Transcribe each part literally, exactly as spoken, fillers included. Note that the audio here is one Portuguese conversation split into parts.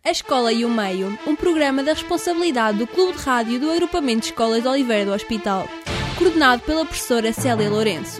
A Escola e o Meio, um programa da responsabilidade do Clube de Rádio do Agrupamento de Escolas de Oliveira do Hospital, coordenado pela professora Célia Lourenço.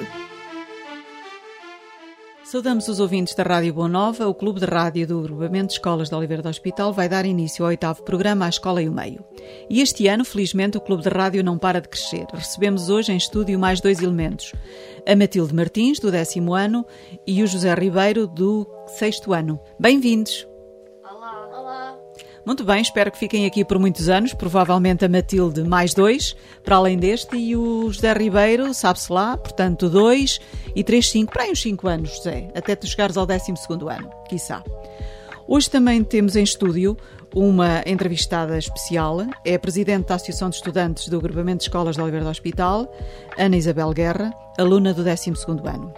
Saudamos os ouvintes da Rádio Boa Nova. O Clube de Rádio do Agrupamento de Escolas de Oliveira do Hospital vai dar início ao oitavo programa A Escola e o Meio. E este ano, felizmente, o Clube de Rádio não para de crescer. Recebemos hoje em estúdio mais dois elementos. A Matilde Martins, do décimo ano, e o José Ribeiro, do sexto ano. Bem-vindos! Olá! Olá! Muito bem, espero que fiquem aqui por muitos anos, provavelmente a Matilde mais dois, para além deste, e o José Ribeiro, sabe-se lá, portanto dois e três, cinco, para aí uns cinco anos, José, até tu chegares ao décimo segundo ano, quiçá. Hoje também temos em estúdio uma entrevistada especial, é a Presidente da Associação de Estudantes do Agrupamento de Escolas de Oliveira do Hospital, Ana Isabel Guerra, aluna do décimo segundo ano.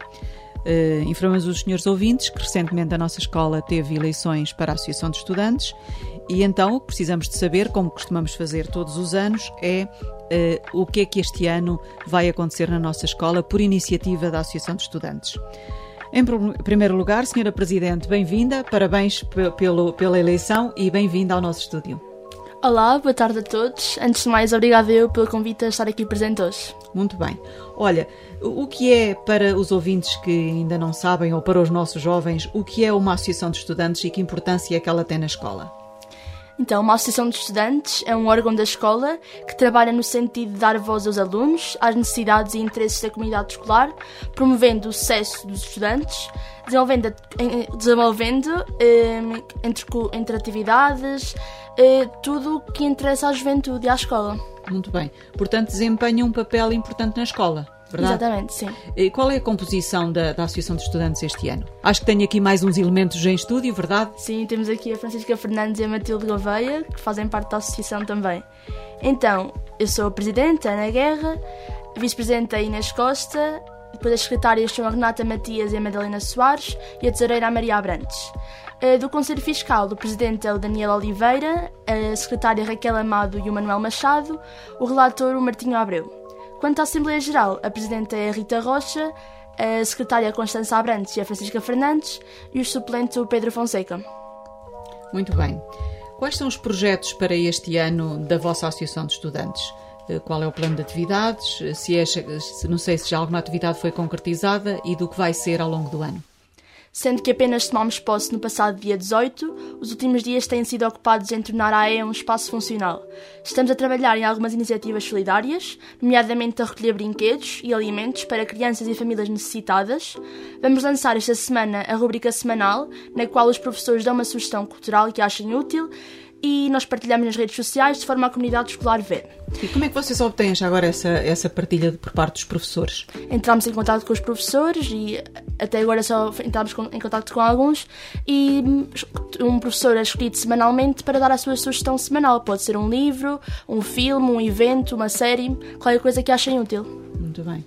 Uh, informamos os senhores ouvintes que recentemente a nossa escola teve eleições para a Associação de Estudantes e então o que precisamos de saber, como costumamos fazer todos os anos, é uh, o que é que este ano vai acontecer na nossa escola por iniciativa da Associação de Estudantes. Em pr- primeiro lugar, senhora Presidente, bem-vinda, parabéns p- pelo, pela eleição e bem-vinda ao nosso estúdio. Olá, boa tarde a todos. Antes de mais, obrigada eu pelo convite a estar aqui presente hoje. Muito bem. Olha, o que é, para os ouvintes que ainda não sabem, ou para os nossos jovens, o que é uma associação de estudantes e que importância é que ela tem na escola? Então, uma associação de estudantes é um órgão da escola que trabalha no sentido de dar voz aos alunos, às necessidades e interesses da comunidade escolar, promovendo o sucesso dos estudantes, desenvolvendo, desenvolvendo um, entre, entre atividades, uh, tudo o que interessa à juventude e à escola. Muito bem. Portanto, desempenha um papel importante na escola, verdade? Exatamente, sim. E qual é a composição da, da Associação de Estudantes este ano? Acho que tenho aqui mais uns elementos em estúdio, verdade? Sim, temos aqui a Francisca Fernandes e a Matilde Gouveia, que fazem parte da associação também. Então, eu sou a Presidente, a Ana Guerra, a Vice-Presidente a Inês Costa, depois as secretárias são a Renata Matias e a Madalena Soares e a tesoureira a Maria Abrantes. Do Conselho Fiscal, o Presidente é o Daniel Oliveira, a Secretária Raquel Amado e o Manuel Machado, o Relator o Martinho Abreu. Quanto à Assembleia Geral, a Presidente é a Rita Rocha, a Secretária Constança Abrantes e a Francisca Fernandes e o suplente o Pedro Fonseca. Muito bem. Quais são os projetos para este ano da vossa Associação de Estudantes? Qual é o plano de atividades? Se é, se, não sei se já alguma atividade foi concretizada e do que vai ser ao longo do ano. Sendo que apenas tomámos posse no passado dia dezoito, os últimos dias têm sido ocupados em tornar a A E um espaço funcional. Estamos a trabalhar em algumas iniciativas solidárias, nomeadamente a recolher brinquedos e alimentos para crianças e famílias necessitadas. Vamos lançar esta semana a rubrica semanal, na qual os professores dão uma sugestão cultural que achem útil e nós partilhamos nas redes sociais de forma a comunidade escolar ver. E como é que vocês obtêm já agora essa, essa partilha por parte dos professores? Entramos em contato com os professores e até agora só entramos em contato com alguns e um professor é escolhido semanalmente para dar a sua sugestão semanal. Pode ser um livro, um filme, um evento, uma série, qualquer coisa que achem útil. Muito bem.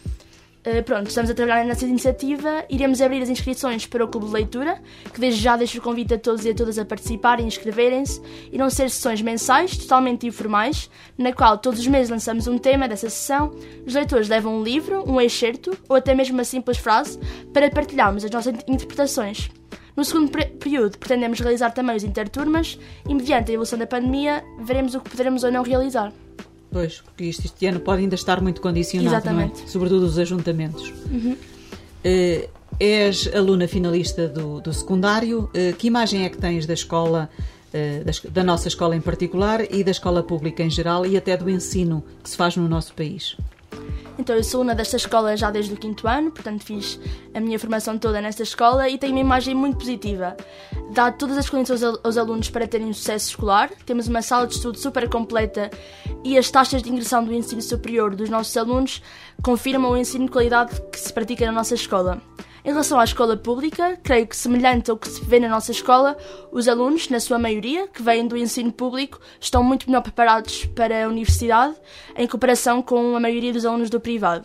Uh, pronto, estamos a trabalhar nessa iniciativa. Iremos abrir as inscrições para o Clube de Leitura, que desde já deixo o convite a todos e a todas a participarem e inscreverem-se. Irão ser sessões mensais, totalmente informais, na qual todos os meses lançamos um tema dessa sessão. Os leitores levam um livro, um excerto ou até mesmo uma simples frase para partilharmos as nossas interpretações. No segundo período, pretendemos realizar também os interturmas e, mediante a evolução da pandemia, veremos o que poderemos ou não realizar. Pois, porque isto este ano pode ainda estar muito condicionado, exatamente, não é? Sobretudo os ajuntamentos. Uhum. Uh, és aluna finalista do, do secundário. Uh, que imagem é que tens da escola, uh, da, da nossa escola em particular e da escola pública em geral e até do ensino que se faz no nosso país? Então, eu sou aluna desta escola já desde o quinto ano, portanto fiz a minha formação toda nesta escola e tenho uma imagem muito positiva. Dá todas as condições aos alunos para terem um sucesso escolar, temos uma sala de estudo super completa e as taxas de ingressão do ensino superior dos nossos alunos confirmam o ensino de qualidade que se pratica na nossa escola. Em relação à escola pública, creio que semelhante ao que se vê na nossa escola, os alunos, na sua maioria, que vêm do ensino público, estão muito melhor preparados para a universidade, em comparação com a maioria dos alunos do privado.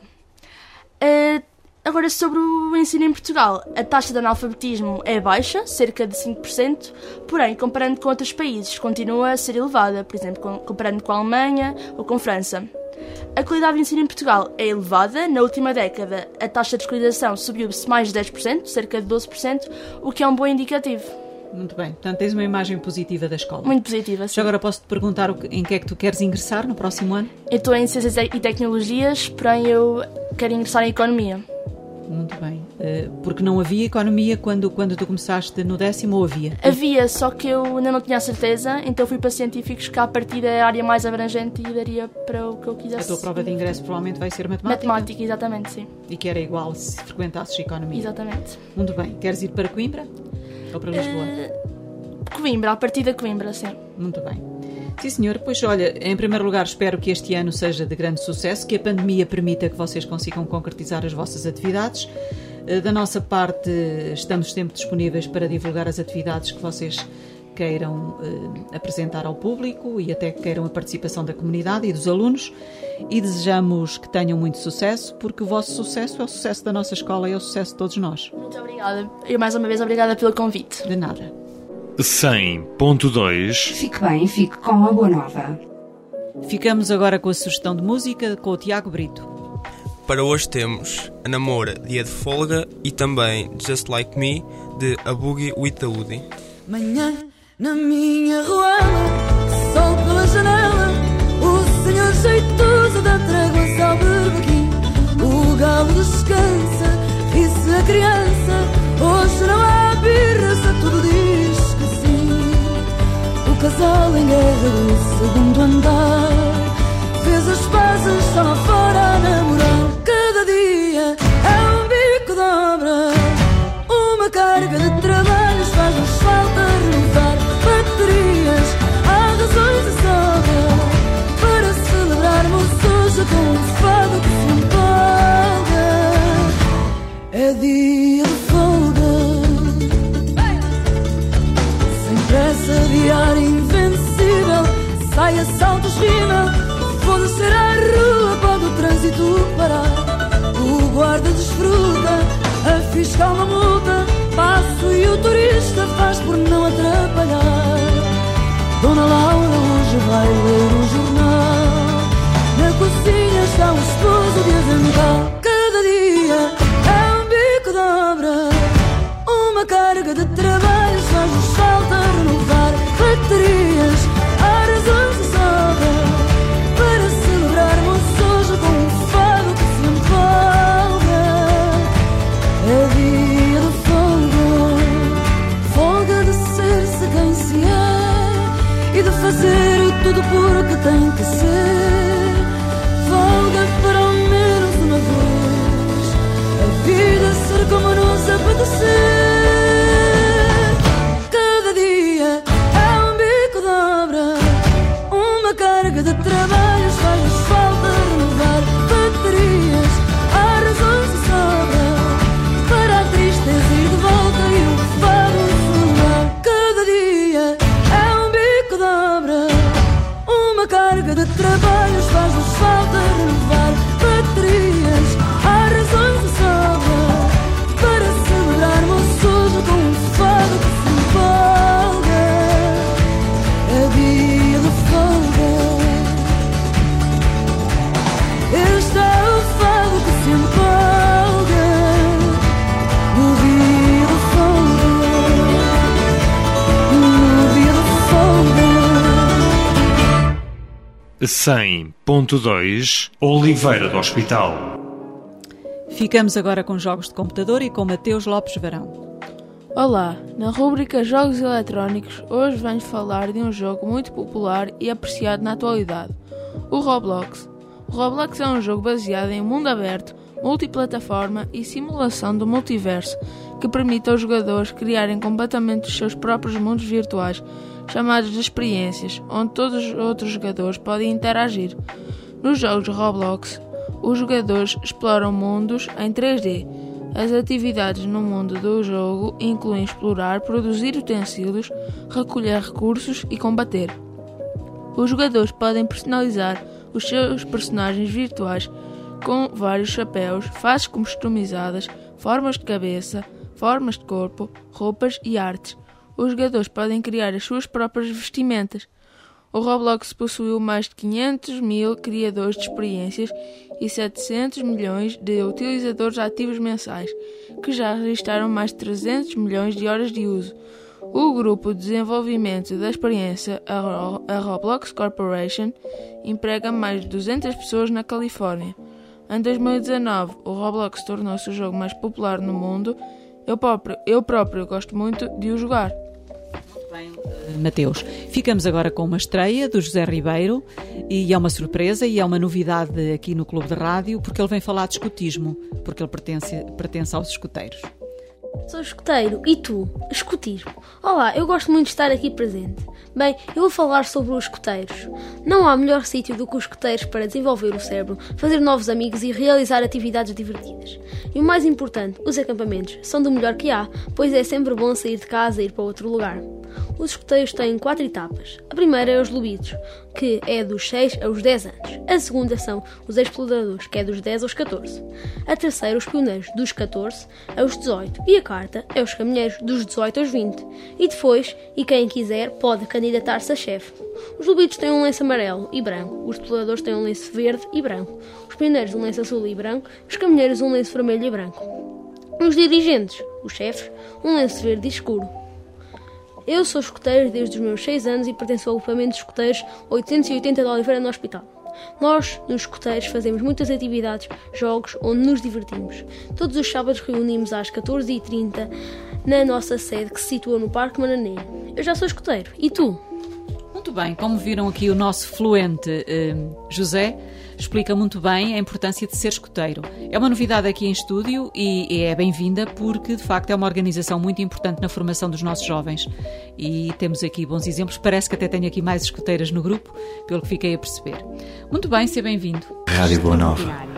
Uh, agora, sobre o ensino em Portugal, a taxa de analfabetismo é baixa, cerca de cinco por cento, porém, comparando com outros países, continua a ser elevada, por exemplo, comparando com a Alemanha ou com a França. A qualidade do ensino em Portugal é elevada. Na última década, a taxa de escolarização subiu-se mais de dez por cento, cerca de doze por cento, o que é um bom indicativo. Muito bem. Portanto, tens uma imagem positiva da escola. Muito positiva, sim. Já agora posso-te perguntar o que, em que é que tu queres ingressar no próximo ano? Eu estou em Ciências e Tecnologias, porém eu quero ingressar em Economia. Muito bem. Uh, porque não havia economia quando, quando tu começaste no décimo, ou havia? Havia, só que eu ainda não tinha a certeza, então fui para científicos, que à partida é a área mais abrangente e daria para o que eu quisesse. A tua prova de ingresso provavelmente vai ser matemática? Matemática, exatamente, sim. E que era igual se frequentasses economia? Exatamente. Muito bem. Queres ir para Coimbra ou para Lisboa? Uh, Coimbra, a partir da Coimbra, sim. Muito bem. Sim, senhor. Pois, olha, em primeiro lugar, espero que este ano seja de grande sucesso, que a pandemia permita que vocês consigam concretizar as vossas atividades. Da nossa parte, estamos sempre disponíveis para divulgar as atividades que vocês queiram eh, apresentar ao público e até que queiram a participação da comunidade e dos alunos, e desejamos que tenham muito sucesso, porque o vosso sucesso é o sucesso da nossa escola e é o sucesso de todos nós. Muito obrigada. E mais uma vez, obrigada pelo convite. De nada. cem ponto dois. Fique bem, fique com a boa nova. Ficamos agora com a sugestão de música com o Tiago Brito. Para hoje temos A Namora, Dia de Folga, e também Just Like Me, de A Boogie with the Woody. Manhã na minha ruela, sol pela janela, o senhor jeitoso dá tréguas ao berbequim. O galo descansa, ri-se a criança, hoje não há birra, se tudo diz que sim. O casal em guerra do segundo andar fez as pazes só lá fora a namorar. Cada dia é um bico de obra, uma carga de trabalhos faz-nos falta renovar baterias, há razões de sobra para celebrarmos hoje com um fado que se empolga. É dia de folga, sem pressa, diário invencível, saia, saltos, rima. Vou descer à rua, pode o trânsito parar. O guarda desfruta, a fiscal não multa, passo e o turista faz por não atrapalhar. Dona Laura hoje vai ler o jornal, na cozinha está o esposo de avental. Cada dia é um bico de obra, uma carga de trabalhos faz-nos falta renovar baterias, há razões de sobra para celebrarmos hoje com um fado que se empolga. É dia de folga, folga de ser-se quem se é e de fazer tudo porque tem que ser. Folga para ao menos uma vez a vida ser como nos apetecer. Cada dia é um bico de obra, uma carga de trabalhos faz-nos falta renovar baterias, há razões de sobra para a tristeza ir de volta e o fado celebrar. Cada dia é um bico de obra, uma carga de trabalhos faz-nos falta renovar baterias, há razões de sobra para celebrarmos hoje com um fado que se empolga. É dia de folga, este é o fado que se empolga. No dia de folga, no dia de folga. cem ponto dois. Oliveira do Hospital. Ficamos agora com jogos de computador e com Mateus Lopes Varão. Olá, na rúbrica Jogos Eletrónicos, hoje venho falar de um jogo muito popular e apreciado na atualidade, o Roblox. O Roblox é um jogo baseado em mundo aberto, multiplataforma e simulação do multiverso, que permite aos jogadores criarem completamente os seus próprios mundos virtuais, chamados de experiências, onde todos os outros jogadores podem interagir. Nos jogos de Roblox, os jogadores exploram mundos em três D. As atividades no mundo do jogo incluem explorar, produzir utensílios, recolher recursos e combater. Os jogadores podem personalizar os seus personagens virtuais com vários chapéus, faces customizadas, formas de cabeça, formas de corpo, roupas e artes. Os jogadores podem criar as suas próprias vestimentas. O Roblox possuiu mais de quinhentos mil criadores de experiências e setecentos milhões de utilizadores ativos mensais, que já registraram mais de trezentos milhões de horas de uso. O grupo de desenvolvimento da experiência, a, Ro- a Roblox Corporation, emprega mais de duzentas pessoas na Califórnia. Em dois mil e dezanove, o Roblox tornou-se o jogo mais popular no mundo. Eu próprio, eu próprio gosto muito de o jogar. Bem, Mateus, ficamos agora com uma estreia do José Ribeiro e é uma surpresa e é uma novidade aqui no Clube de Rádio, porque ele vem falar de escotismo, porque ele pertence, pertence aos escoteiros. Sou escoteiro, e tu? Escotismo. Olá, eu gosto muito de estar aqui presente. Bem, eu vou falar sobre os escoteiros. Não há melhor sítio do que os escoteiros para desenvolver o cérebro, fazer novos amigos e realizar atividades divertidas. E o mais importante, os acampamentos são do melhor que há, pois é sempre bom sair de casa e ir para outro lugar. Os escoteiros têm quatro etapas. A primeira é os lobitos, que é dos seis aos dez anos. A segunda são os exploradores, que é dos dez aos catorze. A terceira, os pioneiros, dos catorze aos dezoito. E a quarta é os caminheiros, dos dezoito aos vinte. E depois, e quem quiser, pode candidatar-se a chefe. Os lobitos têm um lenço amarelo e branco. Os exploradores têm um lenço verde e branco. Os pioneiros um lenço azul e branco. Os caminheiros um lenço vermelho e branco. Os dirigentes, os chefes, um lenço verde escuro. Eu sou escoteiro desde os meus seis anos e pertenço ao agrupamento de escoteiros oitocentos e oitenta de Oliveira no Hospital. Nós, nos escoteiros, fazemos muitas atividades, jogos, onde nos divertimos. Todos os sábados reunimos às catorze e trinta na nossa sede que se situa no Parque Manané. Eu já sou escoteiro. E tu? Muito bem, como viram aqui o nosso fluente eh, José, explica muito bem a importância de ser escoteiro. É uma novidade aqui em estúdio e é bem-vinda porque, de facto, é uma organização muito importante na formação dos nossos jovens. E temos aqui bons exemplos. Parece que até tenho aqui mais escoteiras no grupo, pelo que fiquei a perceber. Muito bem, seja bem-vindo. Rádio Boa Nova.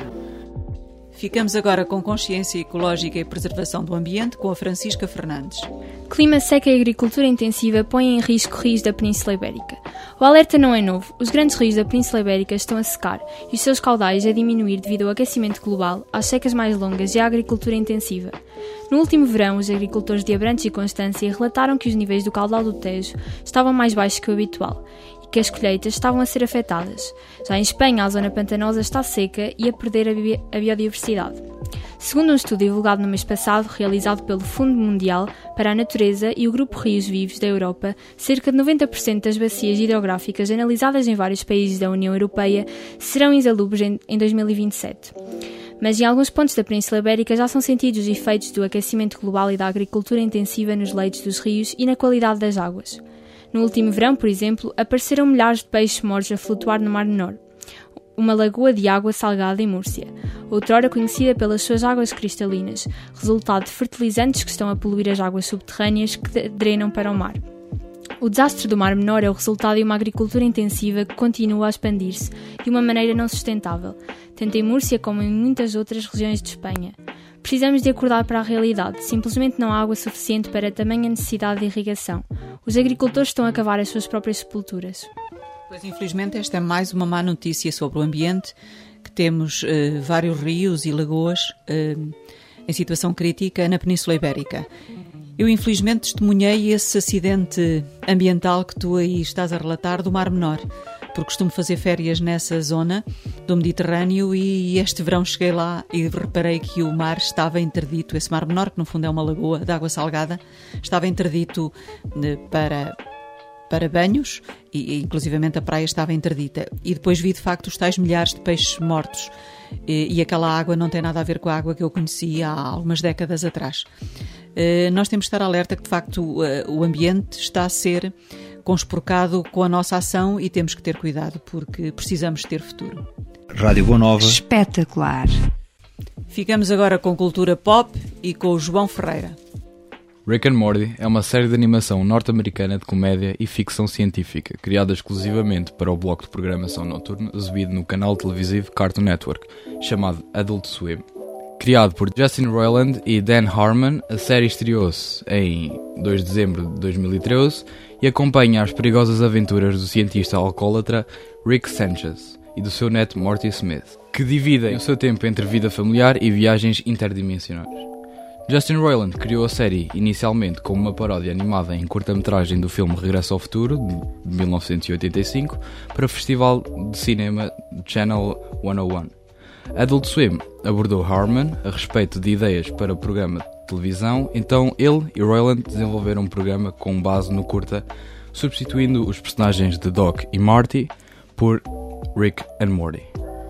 Ficamos agora com consciência ecológica e preservação do ambiente com a Francisca Fernandes. Clima seco e agricultura intensiva põem em risco rios da Península Ibérica. O alerta não é novo. Os grandes rios da Península Ibérica estão a secar e os seus caudais a diminuir devido ao aquecimento global, às secas mais longas e à agricultura intensiva. No último verão, os agricultores de Abrantes e Constância relataram que os níveis do caudal do Tejo estavam mais baixos que o habitual e que as colheitas estavam a ser afetadas. Já em Espanha, a zona pantanosa está seca e a perder a, bi- a biodiversidade. Segundo um estudo divulgado no mês passado, realizado pelo Fundo Mundial para a Natureza e o Grupo Rios Vivos da Europa, cerca de noventa por cento das bacias hidrográficas analisadas em vários países da União Europeia serão insalubres em, em dois mil e vinte e sete. Mas em alguns pontos da Península Ibérica já são sentidos os efeitos do aquecimento global e da agricultura intensiva nos leitos dos rios e na qualidade das águas. No último verão, por exemplo, apareceram milhares de peixes mortos a flutuar no Mar Menor, uma lagoa de água salgada em Múrcia, outrora conhecida pelas suas águas cristalinas, resultado de fertilizantes que estão a poluir as águas subterrâneas que drenam para o mar. O desastre do Mar Menor é o resultado de uma agricultura intensiva que continua a expandir-se de uma maneira não sustentável, tanto em Múrcia como em muitas outras regiões de Espanha. Precisamos de acordar para a realidade. Simplesmente não há água suficiente para a tamanha necessidade de irrigação. Os agricultores estão a cavar as suas próprias sepulturas. Pois, infelizmente, esta é mais uma má notícia sobre o ambiente, que temos eh, vários rios e lagoas eh, em situação crítica na Península Ibérica. Eu, infelizmente, testemunhei esse acidente ambiental que tu aí estás a relatar do Mar Menor, porque costumo fazer férias nessa zona do Mediterrâneo e este verão cheguei lá e reparei que o mar estava interdito, esse Mar Menor, que no fundo é uma lagoa de água salgada, estava interdito para, para banhos e, e inclusivamente a praia estava interdita. E depois vi de facto os tais milhares de peixes mortos e, e aquela água não tem nada a ver com a água que eu conhecia há algumas décadas atrás. Uh, nós temos de estar alerta que de facto uh, o ambiente está a ser conspurcado com a nossa ação e temos que ter cuidado porque precisamos ter futuro. Rádio Boa Nova. Espetacular. Ficamos agora com cultura pop e com o João Ferreira. Rick and Morty é uma série de animação norte-americana de comédia e ficção científica, criada exclusivamente para o bloco de programação noturno exibido no canal televisivo Cartoon Network, chamado Adult Swim. Criado por Justin Roiland e Dan Harmon, a série estreou-se em dois de dezembro de dois mil e treze e acompanha as perigosas aventuras do cientista alcoólatra Rick Sanchez e do seu neto Morty Smith, que dividem o seu tempo entre vida familiar e viagens interdimensionais. Justin Roiland criou a série inicialmente como uma paródia animada em curta-metragem do filme Regresso ao Futuro, de mil novecentos e oitenta e cinco, para o Festival de Cinema Channel cento e um. Adult Swim abordou Harmon a respeito de ideias para o programa de televisão, então ele e Roiland desenvolveram um programa com base no curta, substituindo os personagens de Doc e Marty por Rick and Morty.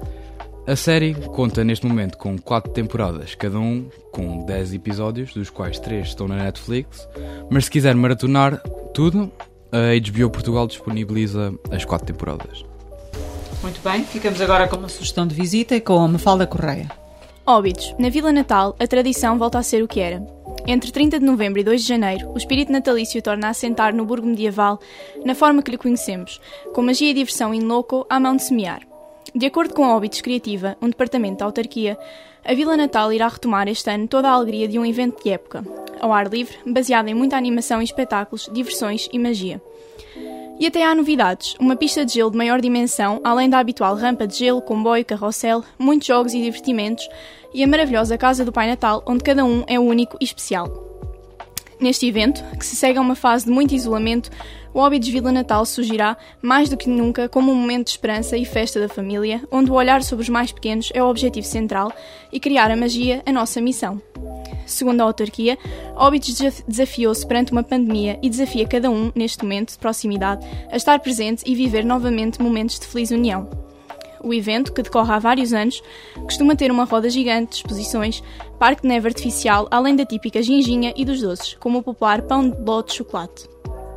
A série conta neste momento com quatro temporadas, cada um com dez episódios, dos quais três estão na Netflix, mas se quiser maratonar tudo, a H B O Portugal disponibiliza as quatro temporadas. Muito bem, ficamos agora com uma sugestão de visita e com a Mafalda Correia. Óbidos. Na Vila Natal, a tradição volta a ser o que era. Entre trinta de novembro e dois de janeiro, o espírito natalício torna a assentar no burgo medieval na forma que lhe conhecemos, com magia e diversão in loco à mão de semear. De acordo com a Óbidos Criativa, um departamento da autarquia, a Vila Natal irá retomar este ano toda a alegria de um evento de época, ao ar livre, baseado em muita animação e espetáculos, diversões e magia. E até há novidades, uma pista de gelo de maior dimensão, além da habitual rampa de gelo, comboio, carrossel, muitos jogos e divertimentos, e a maravilhosa Casa do Pai Natal, onde cada um é único e especial. Neste evento, que se segue a uma fase de muito isolamento, o Óbidos Vila Natal surgirá, mais do que nunca, como um momento de esperança e festa da família, onde o olhar sobre os mais pequenos é o objetivo central e criar a magia a nossa missão. Segundo a autarquia, Óbidos desafiou-se perante uma pandemia e desafia cada um, neste momento de proximidade, a estar presente e viver novamente momentos de feliz união. O evento, que decorre há vários anos, costuma ter uma roda gigante de exposições, parque de neve artificial, além da típica ginginha e dos doces, como o popular pão de ló de chocolate.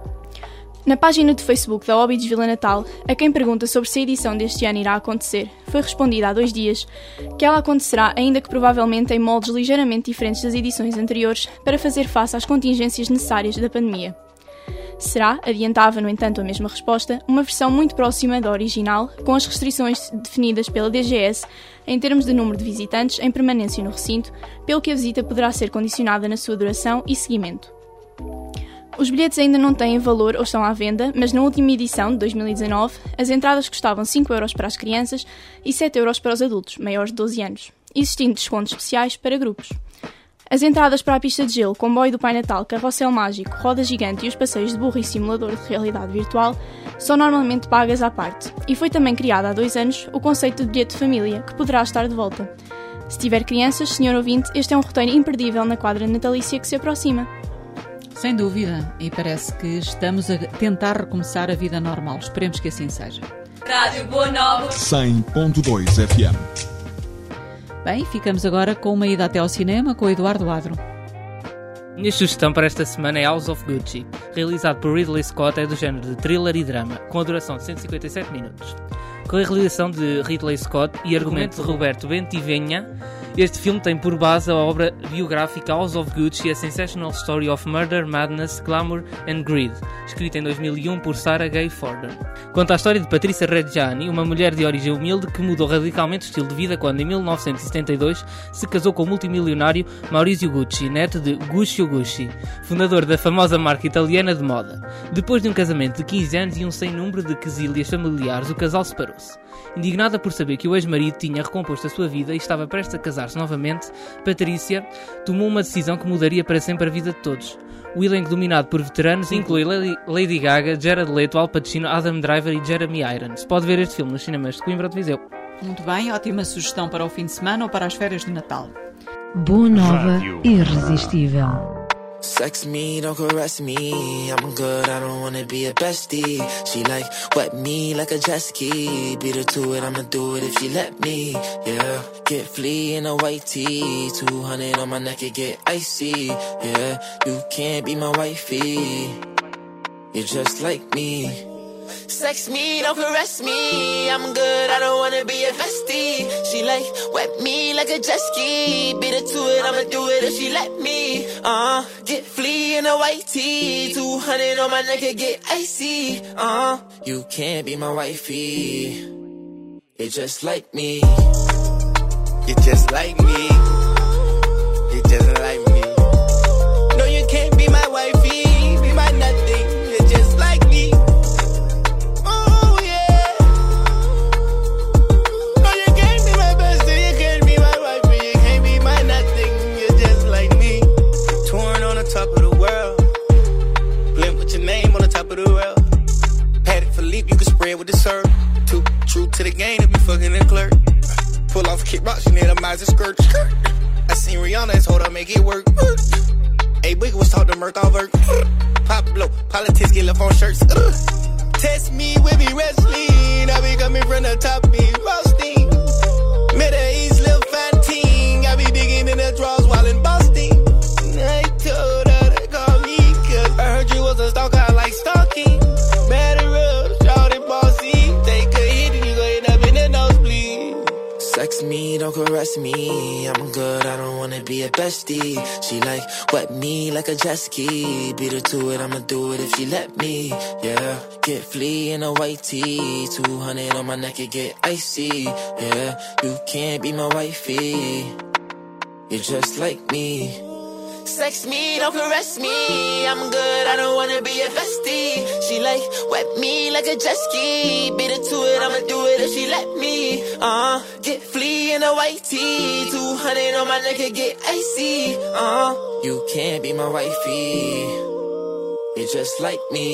Na página do Facebook da Óbidos Vila Natal, a quem pergunta sobre se a edição deste ano irá acontecer, foi respondido há dois dias que ela acontecerá, ainda que provavelmente em moldes ligeiramente diferentes das edições anteriores, para fazer face às contingências necessárias da pandemia. Será, adiantava no entanto a mesma resposta, uma versão muito próxima da original, com as restrições definidas pela D G S em termos de número de visitantes em permanência no recinto, pelo que a visita poderá ser condicionada na sua duração e seguimento. Os bilhetes ainda não têm valor ou estão à venda, mas na última edição, de dois mil e dezanove, as entradas custavam cinco euros para as crianças e sete euros para os adultos, maiores de doze anos, existindo descontos especiais para grupos. As entradas para a pista de gelo, comboio do Pai Natal, carrossel mágico, roda gigante e os passeios de burro e simulador de realidade virtual são normalmente pagas à parte, e foi também criado há dois anos o conceito de bilhete de família, que poderá estar de volta. Se tiver crianças, senhor ouvinte, este é um roteiro imperdível na quadra natalícia que se aproxima. Sem dúvida, e parece que estamos a tentar recomeçar a vida normal. Esperemos que assim seja. Rádio Boa Nova cem ponto dois F M. Bem, ficamos agora com uma ida até ao cinema com o Eduardo Adro. Minha sugestão para esta semana é House of Gucci, realizado por Ridley Scott, é do género de thriller e drama, com a duração de cento e cinquenta e sete minutos. Com a realização de Ridley Scott e argumento de Roberto Bentivegna, este filme tem por base a obra biográfica House of Gucci, A Sensational Story of Murder, Madness, Glamour and Greed, escrita em dois mil e um por Sarah Gay Fordham. Conta a história de Patrícia Reggiani, uma mulher de origem humilde que mudou radicalmente o estilo de vida quando, em mil novecentos e setenta e dois, se casou com o multimilionário Maurizio Gucci, neto de Guccio Gucci, fundador da famosa marca italiana de moda. Depois de um casamento de quinze anos e um sem número de quesílias familiares, o casal separou-se. Indignada por saber que o ex-marido tinha recomposto a sua vida e estava prestes a casar-se novamente, Patrícia tomou uma decisão que mudaria para sempre a vida de todos. O elenco dominado por veteranos inclui Lady Gaga, Jared Leto, Al Pacino, Adam Driver e Jeremy Irons. Pode ver este filme nos cinemas de Coimbra ou de Viseu. Muito bem, ótima sugestão para o fim de semana ou para as férias de Natal. Boa Nova, irresistível. Sex me, don't caress me. I'm good, I don't wanna be a bestie. She like wet me like a jet ski. Beat her to it, I'ma do it if she let me. Yeah, get flea in a white tee. two hundred on my neck, it get icy. Yeah, you can't be my wifey. You're just like me. Sex me, don't caress me. I'm good, I don't wanna be a bestie. She like wet me like a jet ski. Beat her to it, I'ma do it if she let me. Uh, get flea in a white tee. two hundred on my neck, it get icy. Uh, you can't be my wifey. You're just like me. You're just like me. You're just like me. No, you can't be my wifey. Be my nothing. You're just like me. Top of the world, blimp with your name on the top of the world. Had it for leap, you can spread with the syrup. Too true to the game, if you fucking in clerk. pull off, kick rock, she need a Mazda skirt. I seen Rihanna and told her make it work. A Biggie was taught to murk off her. Pop blow, politics get left on shirts. Test me with me wrestling. I be coming from the top, be roasting. Middle East, Lil Fantine. I be digging in the drawers while in Boston. I told her to call me, cause I heard you was a stalker, I like stalking. Batter up, shout it bossy. Take a hit and you go end up in the nosebleed. Sex me, don't caress me. I'm good, I don't wanna be a bestie. She like wet me like a jet ski. Beat her to it, I'ma do it if she let me. Yeah, get flea in a white tee. two hundred on my neck, it get icy. Yeah, you can't be my wifey. You're just like me. Sex me, don't caress me. I'm good, I don't wanna be a bestie. She like wet me like a jet ski. Beat her to it, I'ma do it if she let me. Uh, get flea in a white tee. two hundred on my neck, it get icy. Uh, you can't be my wifey. You're just like me.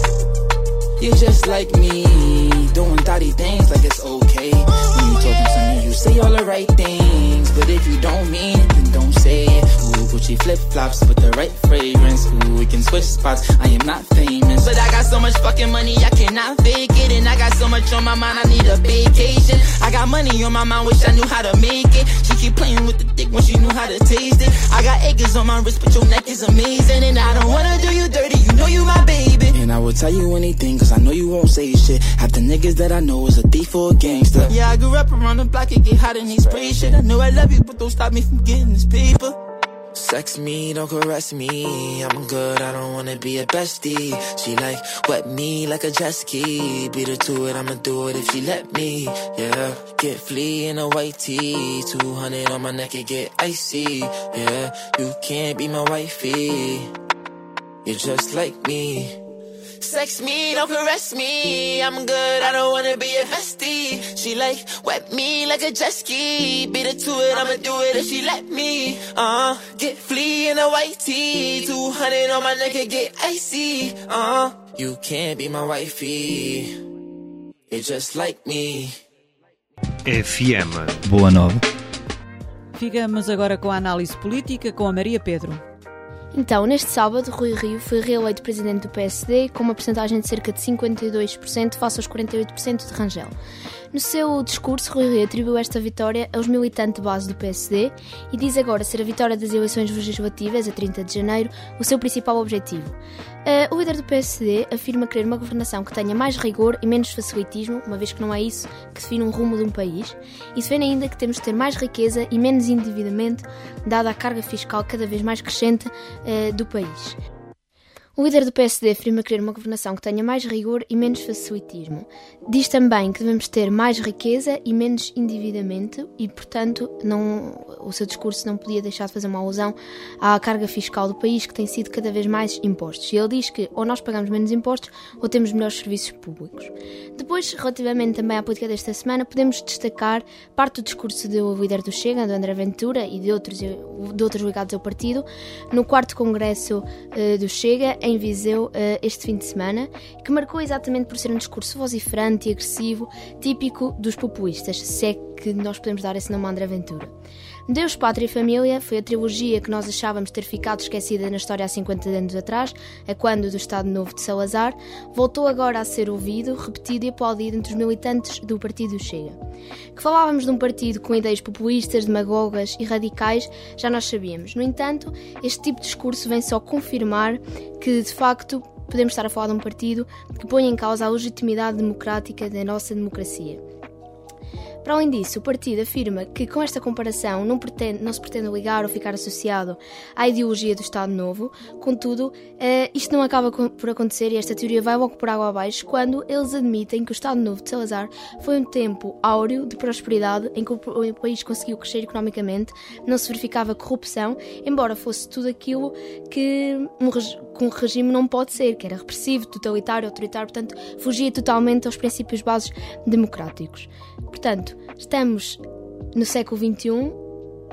You're just like me. Doing thotty things like it's okay. When you talking to me, you say all the right things. But if you don't mean it, then don't say it. Ooh, Gucci flip-flops with the right fragrance. Ooh, we can switch spots, I am not famous, but I got so much fucking money, I cannot fake it. And I got so much on my mind, I need a vacation. I got money on my mind, wish I knew how to make it. She keep playing with the dick when she knew how to taste it. I got acres on my wrist, but your neck is amazing. And I don't wanna do you dirty, you know you my baby. And I will tell you anything, cause I know you won't say shit. Half the niggas that I know is a thief or a gangster. Yeah, I grew up around the block, it get hot in these spray shit. I know I love you, but don't stop me from getting this paper. Sex me, don't caress me. I'm good, I don't wanna be a bestie. She like wet me like a jet ski. Beat her to it, I'ma do it if she let me. Yeah, get flea in a white tee. two hundred on my neck, it get icy. Yeah, you can't be my wifey. You're just like me. Sex me, don't caress me. I'm good, I don't wanna be a bestie. She like wet me like a jet ski. Beat her to it, I'ma do it if she let me. Uh, get flea in a white tee. two hundred on my neck, it get icy. Uh, you can't be my wifey. You're just like me. F M. Boa Nova. Ficamos agora com a análise política com a Maria Pedro. Então, neste sábado, Rui Rio foi reeleito presidente do P S D com uma percentagem de cerca de cinquenta e dois por cento face aos quarenta e oito por cento de Rangel. No seu discurso, Rui Rio atribuiu esta vitória aos militantes de base do P S D e diz agora ser a vitória das eleições legislativas, a trinta de janeiro, o seu principal objetivo. Uh, o líder do P S D afirma querer uma governação que tenha mais rigor e menos facilitismo, uma vez que não é isso que define um rumo de um país, e defende ainda que temos de ter mais riqueza e menos endividamento, dada a carga fiscal cada vez mais crescente uh, do país. O líder do P S D afirma querer uma governação que tenha mais rigor e menos facilitismo. Diz também que devemos ter mais riqueza e menos endividamento e, portanto, não, o seu discurso não podia deixar de fazer uma alusão à carga fiscal do país, que tem sido cada vez mais impostos. E ele diz que ou nós pagamos menos impostos ou temos melhores serviços públicos. Depois, relativamente também à política desta semana, podemos destacar parte do discurso do líder do Chega, do André Ventura, e de outros, de outros ligados ao partido, no quarto congresso uh, do Chega, em Viseu, uh, este fim de semana, que marcou exatamente por ser um discurso vociferante e agressivo, típico dos populistas, se é que nós podemos dar esse nome a André Ventura. Deus, Pátria e Família foi a trilogia que nós achávamos ter ficado esquecida na história há cinquenta anos atrás, a quando do Estado Novo de Salazar, voltou agora a ser ouvido, repetido e aplaudido entre os militantes do partido Chega. Que falávamos de um partido com ideias populistas, demagogas e radicais, já nós sabíamos. No entanto, este tipo de discurso vem só confirmar que, de facto, podemos estar a falar de um partido que põe em causa a legitimidade democrática da nossa democracia. Para além disso, o partido afirma que com esta comparação não, pretende, não se pretende ligar ou ficar associado à ideologia do Estado Novo. Contudo, uh, isto não acaba por acontecer e esta teoria vai logo por água abaixo quando eles admitem que o Estado Novo de Salazar foi um tempo áureo de prosperidade em que o país conseguiu crescer economicamente, não se verificava corrupção, embora fosse tudo aquilo que um, que um regime não pode ser, que era repressivo, totalitário, autoritário, portanto, fugia totalmente aos princípios bases democráticos. Portanto, estamos no século vinte e um,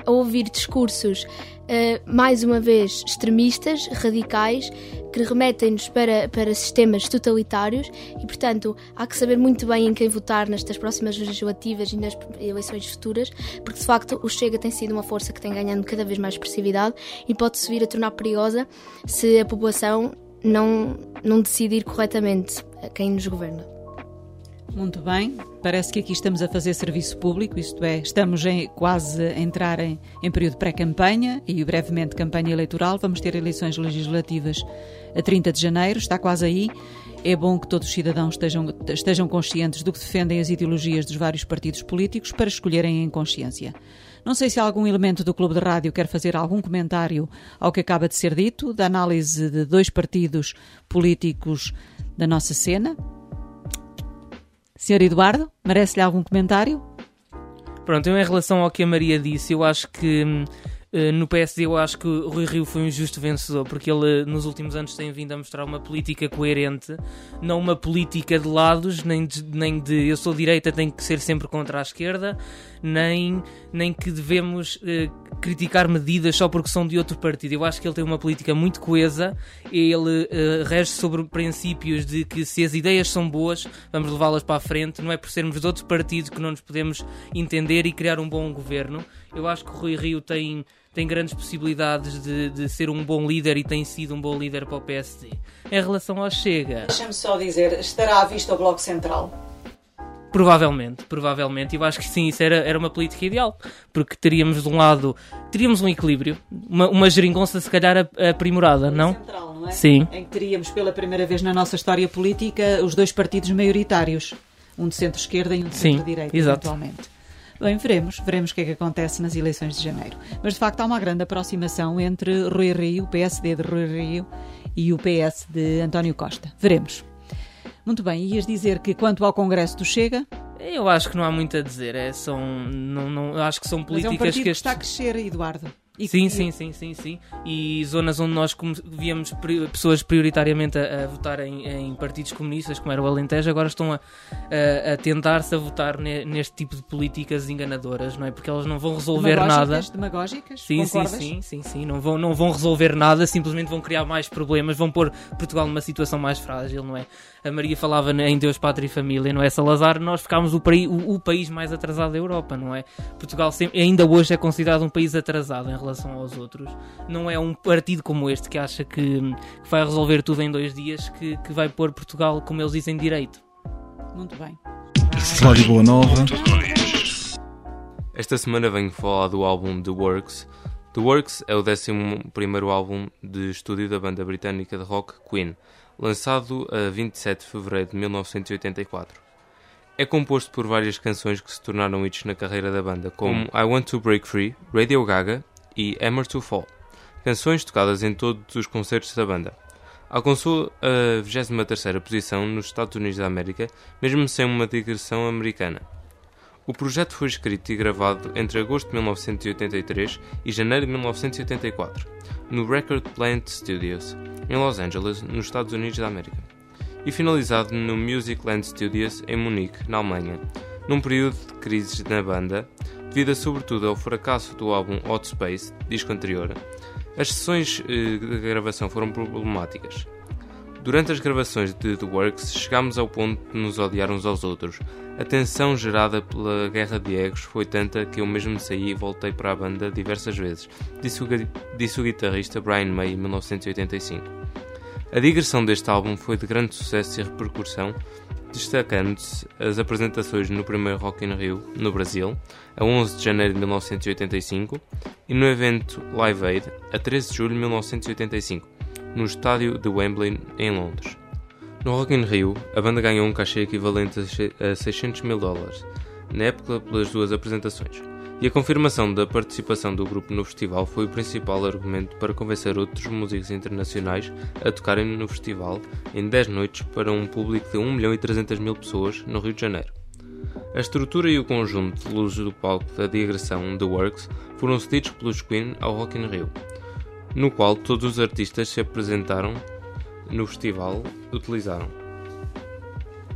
a ouvir discursos, uh, mais uma vez, extremistas, radicais, que remetem-nos para, para sistemas totalitários e, portanto, há que saber muito bem em quem votar nestas próximas legislativas e nas eleições futuras, porque, de facto, o Chega tem sido uma força que tem ganhando cada vez mais expressividade e pode-se vir a tornar perigosa se a população não, não decidir corretamente quem nos governa. Muito bem, parece que aqui estamos a fazer serviço público, isto é, estamos em, quase a entrar em, em período pré-campanha e brevemente campanha eleitoral. Vamos ter eleições legislativas a trinta de janeiro, está quase aí. É bom que todos os cidadãos estejam, estejam conscientes do que defendem as ideologias dos vários partidos políticos para escolherem em consciência. Não sei se algum elemento do Clube de Rádio quer fazer algum comentário ao que acaba de ser dito, da análise de dois partidos políticos da nossa cena. senhor Eduardo, merece-lhe algum comentário? Pronto, eu em relação ao que a Maria disse, eu acho que uh, no P S D eu acho que o Rui Rio foi um justo vencedor, porque ele uh, nos últimos anos tem vindo a mostrar uma política coerente, não uma política de lados, nem de, nem de eu sou direita, tenho que ser sempre contra a esquerda, nem, nem que devemos uh, criticar medidas só porque são de outro partido. Eu acho que ele tem uma política muito coesa, ele uh, rege sobre princípios de que se as ideias são boas, vamos levá-las para a frente, não é por sermos de outro partido que não nos podemos entender e criar um bom governo. Eu acho que o Rui Rio tem, tem grandes possibilidades de, de ser um bom líder e tem sido um bom líder para o P S D. Em relação ao Chega... Deixa-me só dizer, estará à vista o Bloco Central? Provavelmente, provavelmente. Eu acho que sim, isso era, era uma política ideal, porque teríamos de um lado, teríamos um equilíbrio, uma, uma geringonça se calhar aprimorada, não? Central, não é? Sim. Em que teríamos pela primeira vez na nossa história política os dois partidos maioritários, um de centro-esquerda e um de centro-direita, eventualmente. Bem, veremos, veremos o que é que acontece nas eleições de janeiro. Mas de facto há uma grande aproximação entre Rui Rio, o P S D de Rui Rio, e o P S de António Costa. Veremos. Muito bem, ias dizer que quanto ao Congresso do Chega... Eu acho que não há muito a dizer, é, são, não, não, acho que são políticas... Mas é um partido que, que está a crescer, Eduardo. E sim, que... sim, sim, sim, sim. E zonas onde nós víamos pessoas prioritariamente a, a votar em, em partidos comunistas, como era o Alentejo, agora estão a, a, a tentar-se a votar ne, neste tipo de políticas enganadoras, não é? Porque elas não vão resolver nada. Demagógicas? Sim, sim, sim, sim, sim. Não vão, não vão resolver nada, simplesmente vão criar mais problemas, vão pôr Portugal numa situação mais frágil, não é? A Maria falava em Deus, Pátria e Família, não é? Salazar, nós ficámos o, o, o país mais atrasado da Europa, não é? Portugal sempre, ainda hoje é considerado um país atrasado em relação aos outros. Não é um partido como este que acha que, que vai resolver tudo em dois dias que, que vai pôr Portugal, como eles dizem, direito. Muito bem. Rádio Boa Nova. Esta semana venho falar do álbum The Works. The Works é o décimo primeiro álbum de estúdio da banda britânica de rock Queen, lançado a vinte e sete de fevereiro de mil novecentos e oitenta e quatro. É composto por várias canções que se tornaram hits na carreira da banda, como I Want to Break Free, Radio Gaga e Hammer to Fall, canções tocadas em todos os concertos da banda. Alcançou a vigésima terceira posição nos Estados Unidos da América, mesmo sem uma digressão americana. O projeto foi escrito e gravado entre agosto de mil novecentos e oitenta e três e janeiro de mil novecentos e oitenta e quatro, no Record Plant Studios, em Los Angeles, nos Estados Unidos da América, e finalizado no Musicland Studios, em Munique, na Alemanha, num período de crises na banda, devido sobretudo ao fracasso do álbum Hot Space, disco anterior. As sessões eh, de gravação foram problemáticas. Durante as gravações de The Works, chegámos ao ponto de nos odiar uns aos outros. A tensão gerada pela guerra de egos foi tanta que eu mesmo saí e voltei para a banda diversas vezes, disse o, disse o guitarrista Brian May em mil novecentos e oitenta e cinco. A digressão deste álbum foi de grande sucesso e repercussão, destacando-se as apresentações no primeiro Rock in Rio, no Brasil, a onze de janeiro de mil novecentos e oitenta e cinco, e no evento Live Aid, a treze de julho de mil novecentos e oitenta e cinco, no estádio de Wembley, em Londres. No Rock in Rio, a banda ganhou um cachê equivalente a seiscentos mil dólares, na época pelas duas apresentações, e a confirmação da participação do grupo no festival foi o principal argumento para convencer outros músicos internacionais a tocarem no festival em dez noites para um público de um milhão e trezentas mil pessoas no Rio de Janeiro. A estrutura e o conjunto de luzes do palco da digressão The Works foram cedidos pelos Queen ao Rock in Rio, no qual todos os artistas se apresentaram no festival utilizaram.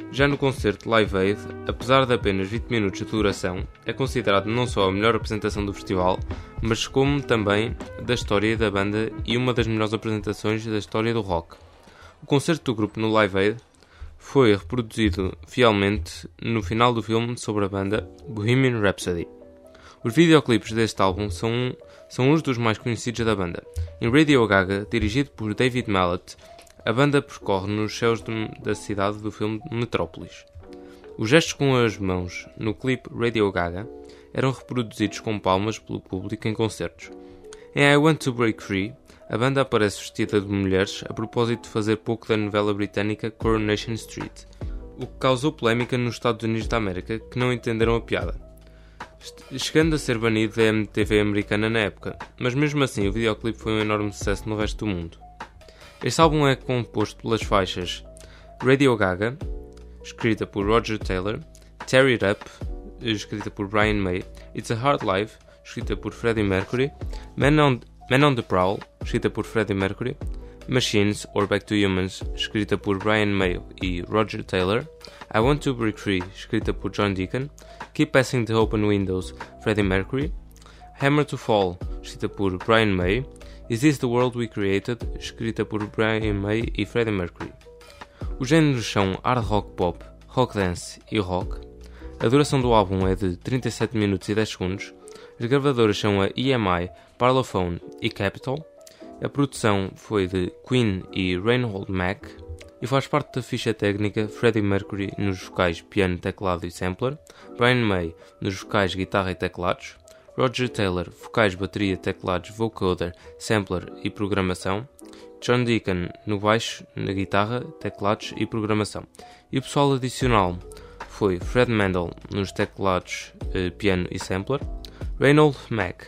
Já no concerto Live Aid, apesar de apenas vinte minutos de duração, é considerado não só a melhor apresentação do festival, mas como também da história da banda e uma das melhores apresentações da história do rock. O concerto do grupo no Live Aid foi reproduzido fielmente no final do filme sobre a banda Bohemian Rhapsody. Os videoclipes deste álbum são, são uns dos mais conhecidos da banda. Em Radio Gaga, dirigido por David Mallet, a banda percorre nos céus de, da cidade do filme Metrópolis. Os gestos com as mãos no clipe Radio Gaga eram reproduzidos com palmas pelo público em concertos. Em I Want to Break Free, a banda aparece vestida de mulheres a propósito de fazer pouco da novela britânica Coronation Street, o que causou polémica nos Estados Unidos da América, que não entenderam a piada, chegando a ser banido da M T V americana na época, mas mesmo assim o videoclipe foi um enorme sucesso no resto do mundo. Este álbum é composto pelas faixas Radio Gaga, escrita por Roger Taylor, Tear It Up, escrita por Brian May, It's a Hard Life, escrita por Freddie Mercury, Man on, Man on the Prowl, escrita por Freddie Mercury, Machines or Back to Humans, escrita por Brian May e Roger Taylor, I Want to Break Free, escrita por John Deacon, Keep Passing the Open Windows, Freddie Mercury, Hammer to Fall, escrita por Brian May, Is This the World We Created, escrita por Brian May e Freddie Mercury. Os géneros são hard rock pop, rock dance e rock. A duração do álbum é de trinta e sete minutos e dez segundos. As gravadoras são a E M I, Parlophone e Capitol. A produção foi de Queen e Reinhold Mack e faz parte da ficha técnica Freddie Mercury nos vocais piano, teclado e sampler, Brian May nos vocais guitarra e teclados, Roger Taylor, vocais, bateria, teclados, vocoder, sampler e programação, John Deacon no baixo, na guitarra, teclados e programação. E o pessoal adicional foi Fred Mendel nos teclados, eh, piano e sampler, Reinhold Mack,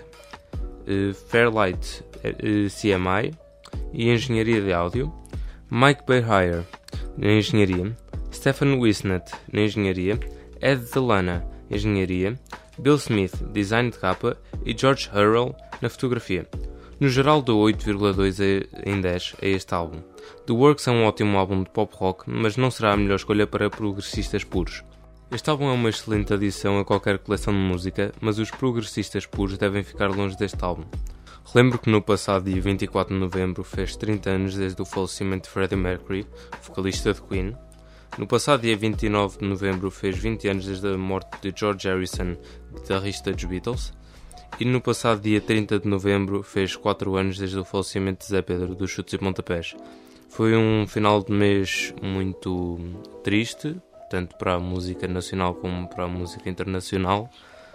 eh, Fairlight eh, C M I e engenharia de áudio, Mike Beheyer na engenharia, Stefan Wisnett na engenharia, Ed Delana engenharia, Bill Smith, design de capa e George Hurrell na fotografia. No geral dou oito vírgula dois em dez a este álbum. The Works é um ótimo álbum de pop rock, mas não será a melhor escolha para progressistas puros. Este álbum é uma excelente adição a qualquer coleção de música, mas os progressistas puros devem ficar longe deste álbum. Relembro que no passado dia vinte e quatro de novembro fez trinta anos desde o falecimento de Freddie Mercury, vocalista de Queen. No passado dia vinte e nove de novembro fez vinte anos desde a morte de George Harrison, guitarrista dos Beatles. E no passado dia trinta de novembro fez quatro anos desde o falecimento de Zé Pedro dos Chutes e Pontapés. Foi um final de mês muito triste, tanto para a música nacional como para a música internacional,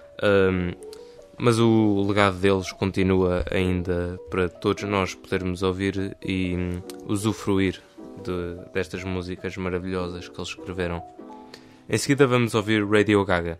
um, mas o legado deles continua ainda para todos nós podermos ouvir e um, usufruir de, destas músicas maravilhosas que eles escreveram. Em seguida vamos ouvir Radio Gaga.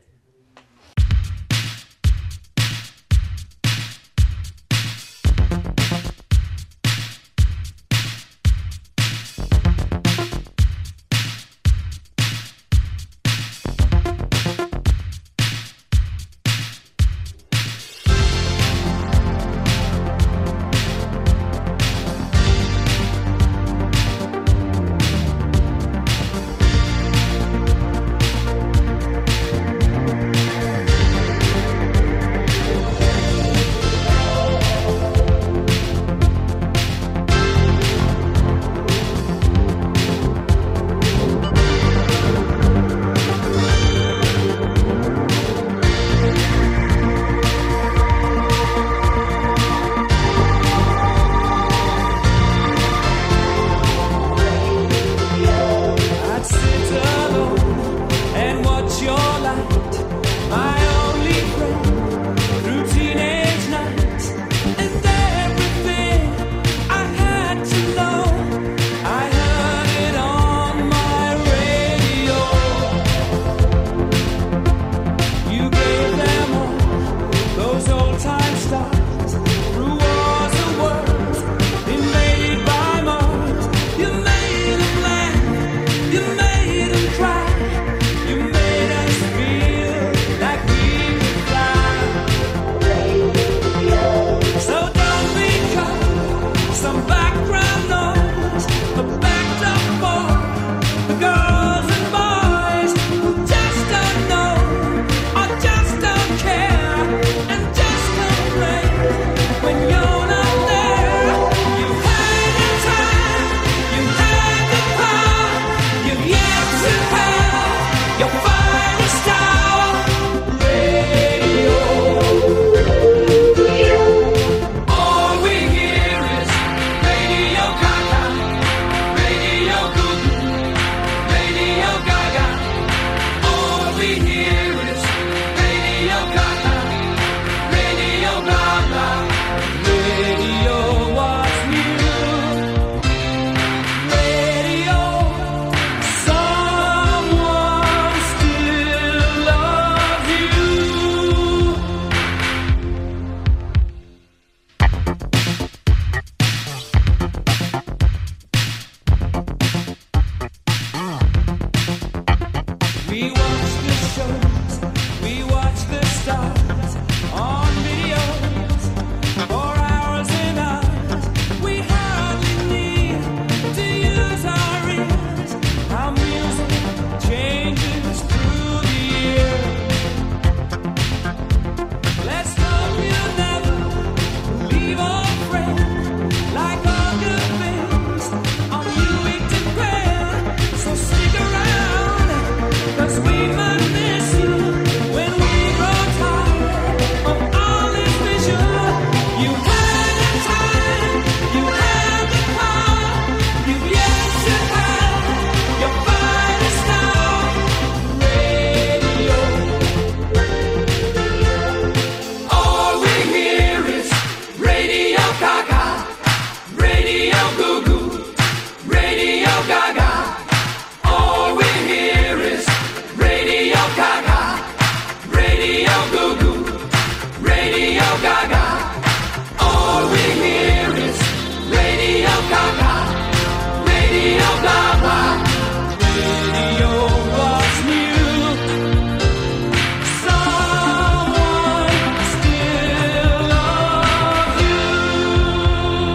We watch the shows, we watch the stars on videos for hours and hours. We hardly need to use our ears. Our music changes through the year. Let's hope you'll never leave our friend. Like all good things, on you it depends. So stick around, 'cause we might miss you when we grow tired of all this vision. You had the time, you had the power, you've yet to have your finest hour. Radio. All we hear is Radio Gaga, Radio Goo Goo, Radio Gaga. All we hear is Radio Gaga, Radio Goo Goo, Radio Gaga. All we hear is Radio Gaga, Radio Gaga. Radio was new. Someone still loves you.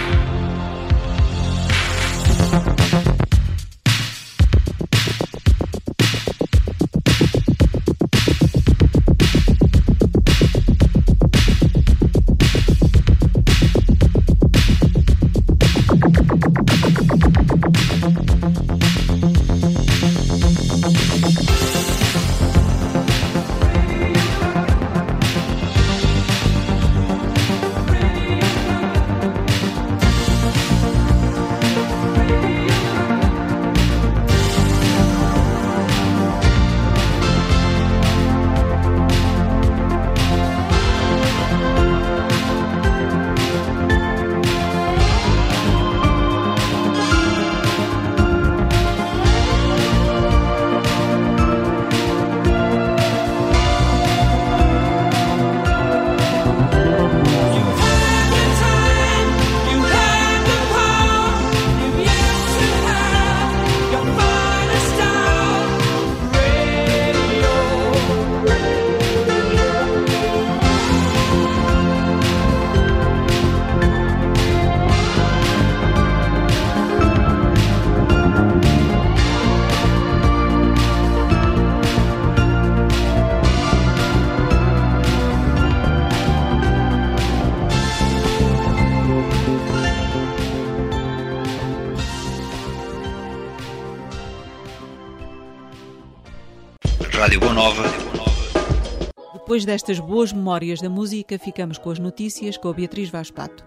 Rádio Boa Nova. Depois destas boas memórias da música, ficamos com as notícias com a Beatriz Vaz Pato.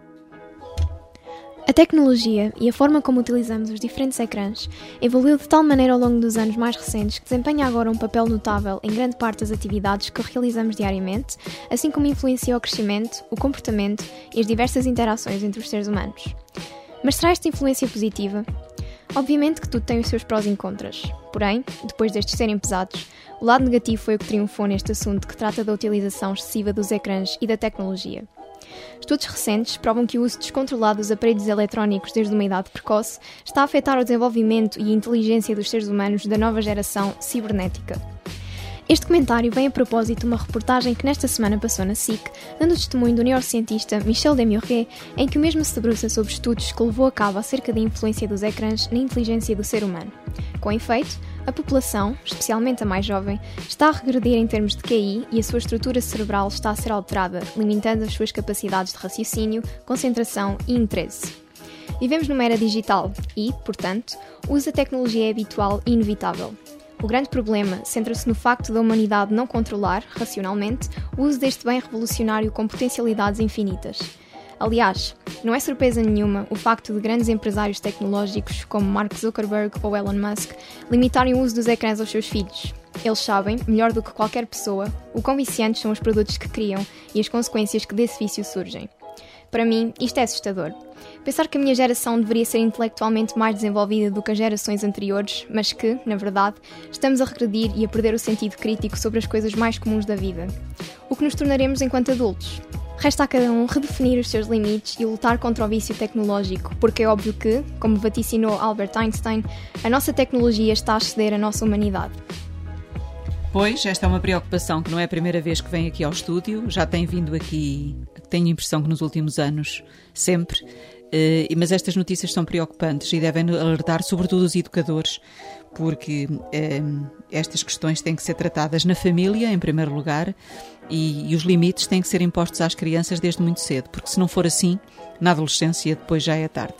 A tecnologia e a forma como utilizamos os diferentes ecrãs evoluiu de tal maneira ao longo dos anos mais recentes que desempenha agora um papel notável em grande parte das atividades que realizamos diariamente, assim como influencia o crescimento, o comportamento e as diversas interações entre os seres humanos. Mas será esta influência positiva? Obviamente que tudo tem os seus prós e contras. Porém, depois destes serem pesados, o lado negativo foi o que triunfou neste assunto que trata da utilização excessiva dos ecrãs e da tecnologia. Estudos recentes provam que o uso descontrolado dos aparelhos eletrónicos desde uma idade precoce está a afetar o desenvolvimento e a inteligência dos seres humanos da nova geração cibernética. Este comentário vem a propósito de uma reportagem que nesta semana passou na S I C, dando o testemunho do neurocientista Michel Desmurrier, em que o mesmo se debruça sobre estudos que levou a cabo acerca da influência dos ecrãs na inteligência do ser humano. Com efeito, a população, especialmente a mais jovem, está a regredir em termos de Q I e a sua estrutura cerebral está a ser alterada, limitando as suas capacidades de raciocínio, concentração e interesse. Vivemos numa era digital e, portanto, o uso da tecnologia é habitual e inevitável. O grande problema centra-se no facto da humanidade não controlar, racionalmente, o uso deste bem revolucionário com potencialidades infinitas. Aliás, não é surpresa nenhuma o facto de grandes empresários tecnológicos como Mark Zuckerberg ou Elon Musk limitarem o uso dos ecrãs aos seus filhos. Eles sabem, melhor do que qualquer pessoa, o quão viciantes são os produtos que criam e as consequências que desse vício surgem. Para mim, isto é assustador. Pensar que a minha geração deveria ser intelectualmente mais desenvolvida do que as gerações anteriores, mas que, na verdade, estamos a regredir e a perder o sentido crítico sobre as coisas mais comuns da vida. O que nos tornaremos enquanto adultos? Resta a cada um redefinir os seus limites e lutar contra o vício tecnológico, porque é óbvio que, como vaticinou Albert Einstein, a nossa tecnologia está a exceder a nossa humanidade. Pois, esta é uma preocupação que não é a primeira vez que vem aqui ao estúdio, já tem vindo aqui, tenho a impressão que nos últimos anos, sempre, eh, mas estas notícias são preocupantes e devem alertar sobretudo os educadores, porque eh, estas questões têm que ser tratadas na família, em primeiro lugar, e, e os limites têm que ser impostos às crianças desde muito cedo, porque se não for assim, na adolescência depois já é tarde.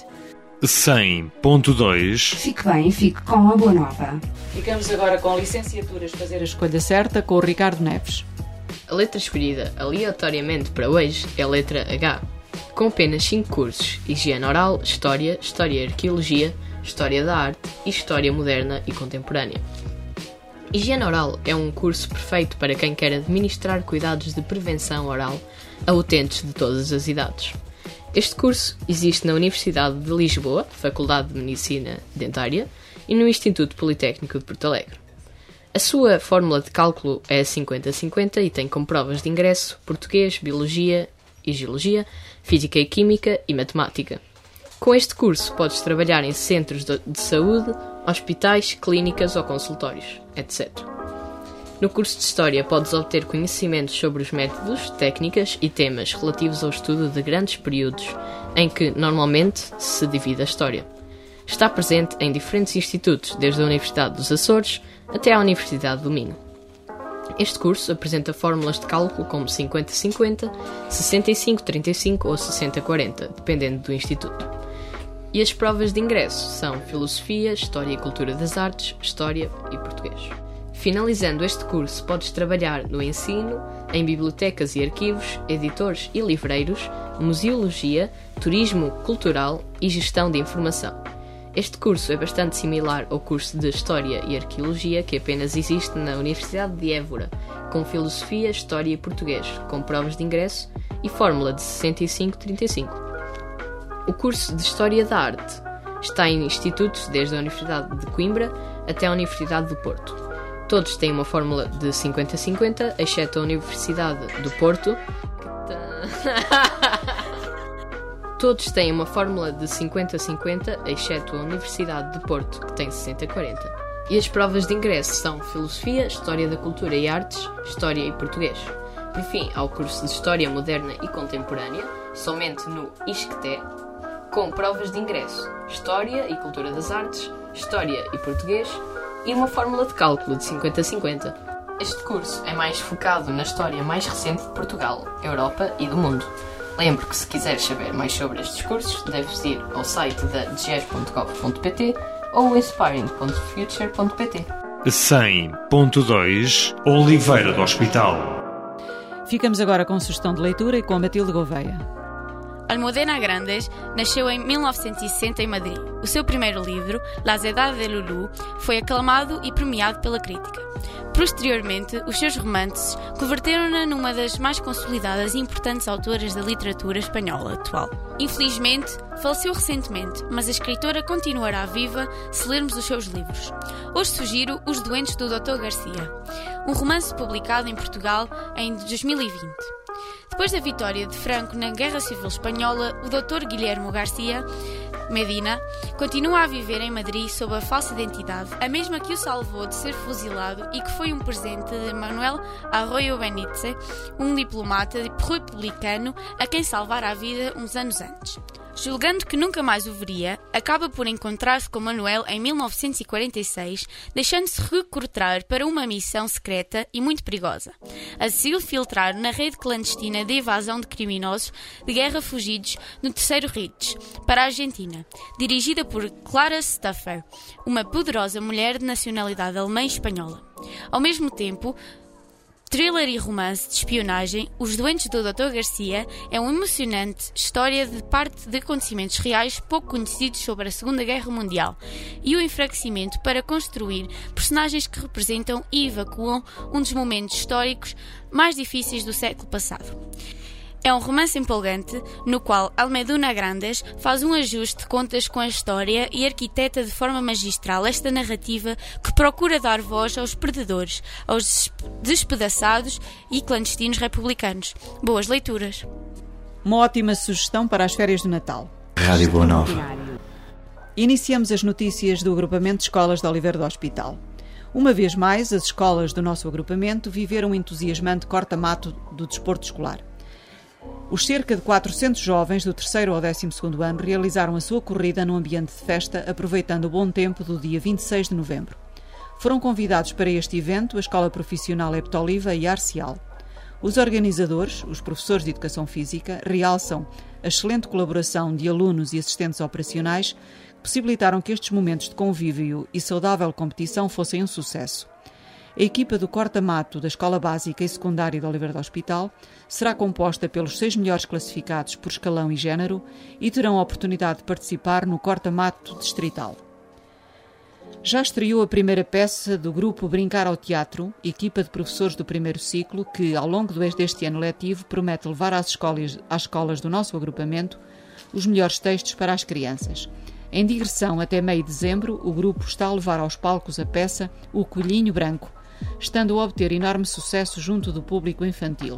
cem ponto dois. Fique bem, fique com a boa nova. Ficamos agora com licenciaturas fazer a escolha certa com o Ricardo Neves. A letra escolhida aleatoriamente para hoje é a letra H, com apenas cinco cursos: Higiene Oral, História, História e Arqueologia, História da Arte e História Moderna e Contemporânea. Higiene Oral é um curso perfeito para quem quer administrar cuidados de prevenção oral a utentes de todas as idades. Este curso existe na Universidade de Lisboa, Faculdade de Medicina Dentária, e no Instituto Politécnico de Porto Alegre. A sua fórmula de cálculo é cinquenta a cinquenta e tem como provas de ingresso Português, Biologia e Geologia, Física e Química e Matemática. Com este curso podes trabalhar em centros de saúde, hospitais, clínicas ou consultórios, etcétera. No curso de História podes obter conhecimentos sobre os métodos, técnicas e temas relativos ao estudo de grandes períodos, em que normalmente se divide a História. Está presente em diferentes institutos, desde a Universidade dos Açores até à Universidade do Minho. Este curso apresenta fórmulas de cálculo como cinquenta a cinquenta, sessenta e cinco a trinta e cinco ou sessenta a quarenta, dependendo do instituto. E as provas de ingresso são Filosofia, História e Cultura das Artes, História e Português. Finalizando este curso, podes trabalhar no ensino, em bibliotecas e arquivos, editores e livreiros, museologia, turismo cultural e gestão de informação. Este curso é bastante similar ao curso de História e Arqueologia que apenas existe na Universidade de Évora, com Filosofia, História e Português, com provas de ingresso e fórmula de sessenta e cinco a trinta e cinco. O curso de História da Arte está em institutos desde a Universidade de Coimbra até a Universidade do Porto. Todos têm uma fórmula de cinquenta a cinquenta, exceto a Universidade do Porto, que Todos têm uma fórmula de cinquenta a cinquenta, exceto a Universidade de Porto, que tem sessenta a quarenta. E as provas de ingresso são Filosofia, História da Cultura e Artes, História e Português. Por fim, há o curso de História Moderna e Contemporânea, somente no I S C T E, com provas de ingresso, História e Cultura das Artes, História e Português, e uma fórmula de cálculo de cinquenta a cinquenta. Este curso é mais focado na história mais recente de Portugal, Europa e do mundo. Lembro que se quiseres saber mais sobre estes cursos, deves ir ao site da d g e s ponto gov ponto p t ou inspiring ponto future ponto p t. cem ponto dois Oliveira do Hospital. Ficamos agora com sugestão de leitura e com a Matilde Gouveia. Almudena Grandes nasceu em mil novecentos e sessenta em Madrid. O seu primeiro livro, Las Edades de Lulu, foi aclamado e premiado pela crítica. Posteriormente, os seus romances converteram-na numa das mais consolidadas e importantes autoras da literatura espanhola atual. Infelizmente, faleceu recentemente, mas a escritora continuará viva se lermos os seus livros. Hoje sugiro Os Doentes do doutor Garcia, um romance publicado em Portugal em dois mil e vinte. Depois da vitória de Franco na Guerra Civil Espanhola, o doutor Guilherme Garcia Medina continua a viver em Madrid sob a falsa identidade, a mesma que o salvou de ser fuzilado e que foi um presente de Manuel Arroyo Benítez, um diplomata republicano a quem salvara a vida uns anos antes. Julgando que nunca mais o veria, acaba por encontrar-se com Manuel em mil novecentos e quarenta e seis, deixando-se recrutar para uma missão secreta e muito perigosa, a se infiltrar na rede clandestina de evasão de criminosos de guerra fugidos no Terceiro Reich, para a Argentina, dirigida por Clara Stuffer, uma poderosa mulher de nacionalidade alemã e espanhola. Ao mesmo tempo, thriller e romance de espionagem, Os Doentes do doutor Garcia é uma emocionante história de parte de acontecimentos reais pouco conhecidos sobre a Segunda Guerra Mundial e o enfraquecimento para construir personagens que representam e evacuam um dos momentos históricos mais difíceis do século passado. É um romance empolgante, no qual Almudena Grandes faz um ajuste de contas com a história e arquiteta de forma magistral esta narrativa que procura dar voz aos perdedores, aos despedaçados e clandestinos republicanos. Boas leituras! Uma ótima sugestão para as férias do Natal. Rádio Boa Nova. Iniciamos as notícias do agrupamento de escolas de Oliveira do Hospital. Uma vez mais, as escolas do nosso agrupamento viveram um entusiasmante corta-mato do desporto escolar. Os cerca de quatrocentos jovens do terceiro ao décimo segundo ano realizaram a sua corrida num ambiente de festa, aproveitando o bom tempo do dia vinte e seis de novembro. Foram convidados para este evento a Escola Profissional Eptoliva e Arcial. Os organizadores, os professores de Educação Física, realçam a excelente colaboração de alunos e assistentes operacionais que possibilitaram que estes momentos de convívio e saudável competição fossem um sucesso. A equipa do corta-mato da Escola Básica e Secundária de Oliveira do Hospital será composta pelos seis melhores classificados por escalão e género e terão a oportunidade de participar no corta-mato distrital. Já estreou a primeira peça do grupo Brincar ao Teatro, equipa de professores do primeiro ciclo, que, ao longo deste ano letivo, promete levar às escolas, às escolas do nosso agrupamento os melhores textos para as crianças. Em digressão até meio de dezembro, o grupo está a levar aos palcos a peça O Coelhinho Branco, estando a obter enorme sucesso junto do público infantil.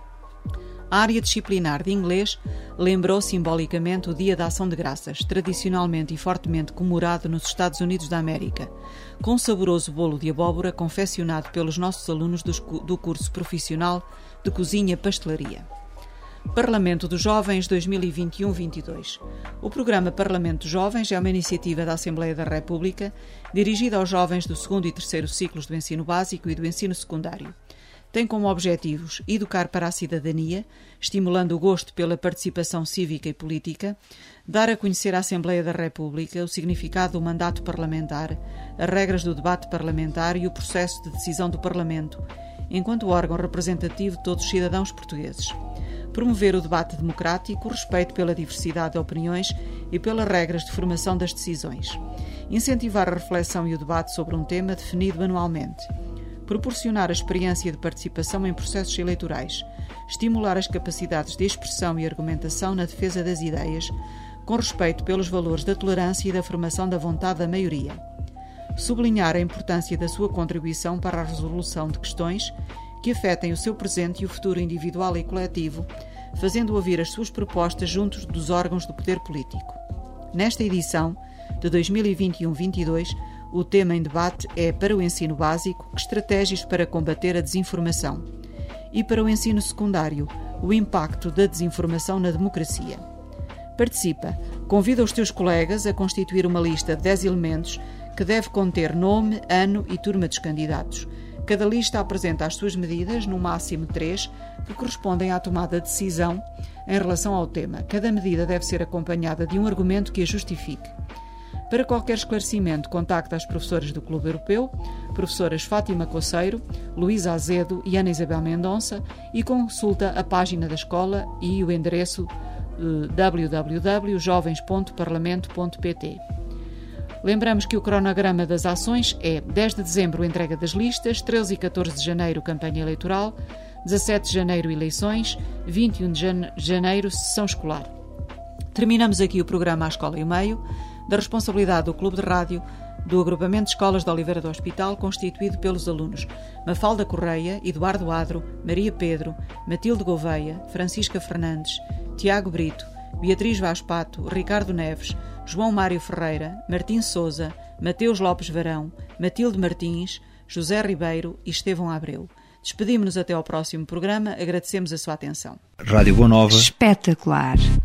A área disciplinar de inglês lembrou simbolicamente o Dia da Ação de Graças, tradicionalmente e fortemente comemorado nos Estados Unidos da América, com um saboroso bolo de abóbora confeccionado pelos nossos alunos do curso profissional de Cozinha-Pastelaria. Parlamento dos Jovens dois mil e vinte e um vinte e dois. O programa Parlamento dos Jovens é uma iniciativa da Assembleia da República dirigida aos jovens do segundo e terceiro ciclos do ensino básico e do ensino secundário. Tem como objetivos educar para a cidadania, estimulando o gosto pela participação cívica e política, dar a conhecer à Assembleia da República o significado do mandato parlamentar, as regras do debate parlamentar e o processo de decisão do Parlamento, enquanto órgão representativo de todos os cidadãos portugueses. Promover o debate democrático, o respeito pela diversidade de opiniões e pelas regras de formação das decisões. Incentivar a reflexão e o debate sobre um tema definido anualmente. Proporcionar a experiência de participação em processos eleitorais. Estimular as capacidades de expressão e argumentação na defesa das ideias, com respeito pelos valores da tolerância e da formação da vontade da maioria. Sublinhar a importância da sua contribuição para a resolução de questões que afetem o seu presente e o futuro individual e coletivo, fazendo ouvir as suas propostas juntos dos órgãos do poder político. Nesta edição de dois mil e vinte e um vinte e dois, o tema em debate é, para o ensino básico, estratégias para combater a desinformação, e para o ensino secundário, o impacto da desinformação na democracia. Participa, convida os teus colegas a constituir uma lista de dez elementos que deve conter nome, ano e turma dos candidatos. Cada lista apresenta as suas medidas, no máximo três, que correspondem à tomada de decisão em relação ao tema. Cada medida deve ser acompanhada de um argumento que a justifique. Para qualquer esclarecimento, contacte as professoras do Clube Europeu, professoras Fátima Coceiro, Luísa Azedo e Ana Isabel Mendonça, e consulta a página da escola e o endereço uh, w w w ponto jovens ponto parlamento ponto p t. Lembramos que o cronograma das ações é dez de dezembro entrega das listas, treze e catorze de janeiro campanha eleitoral, dezassete de janeiro eleições, vinte e um de janeiro sessão escolar. Terminamos aqui o programa À Escola e o Meio, da responsabilidade do Clube de Rádio do Agrupamento de Escolas de Oliveira do Hospital, constituído pelos alunos Mafalda Correia, Eduardo Adro, Maria Pedro, Matilde Gouveia, Francisca Fernandes, Tiago Brito, Beatriz Vaz Pato, Ricardo Neves, João Mário Ferreira, Martim Souza, Mateus Lopes Varão, Matilde Martins, José Ribeiro e Estevão Abreu. Despedimos-nos até ao próximo programa, agradecemos a sua atenção. Rádio Boa Nova. Espetacular.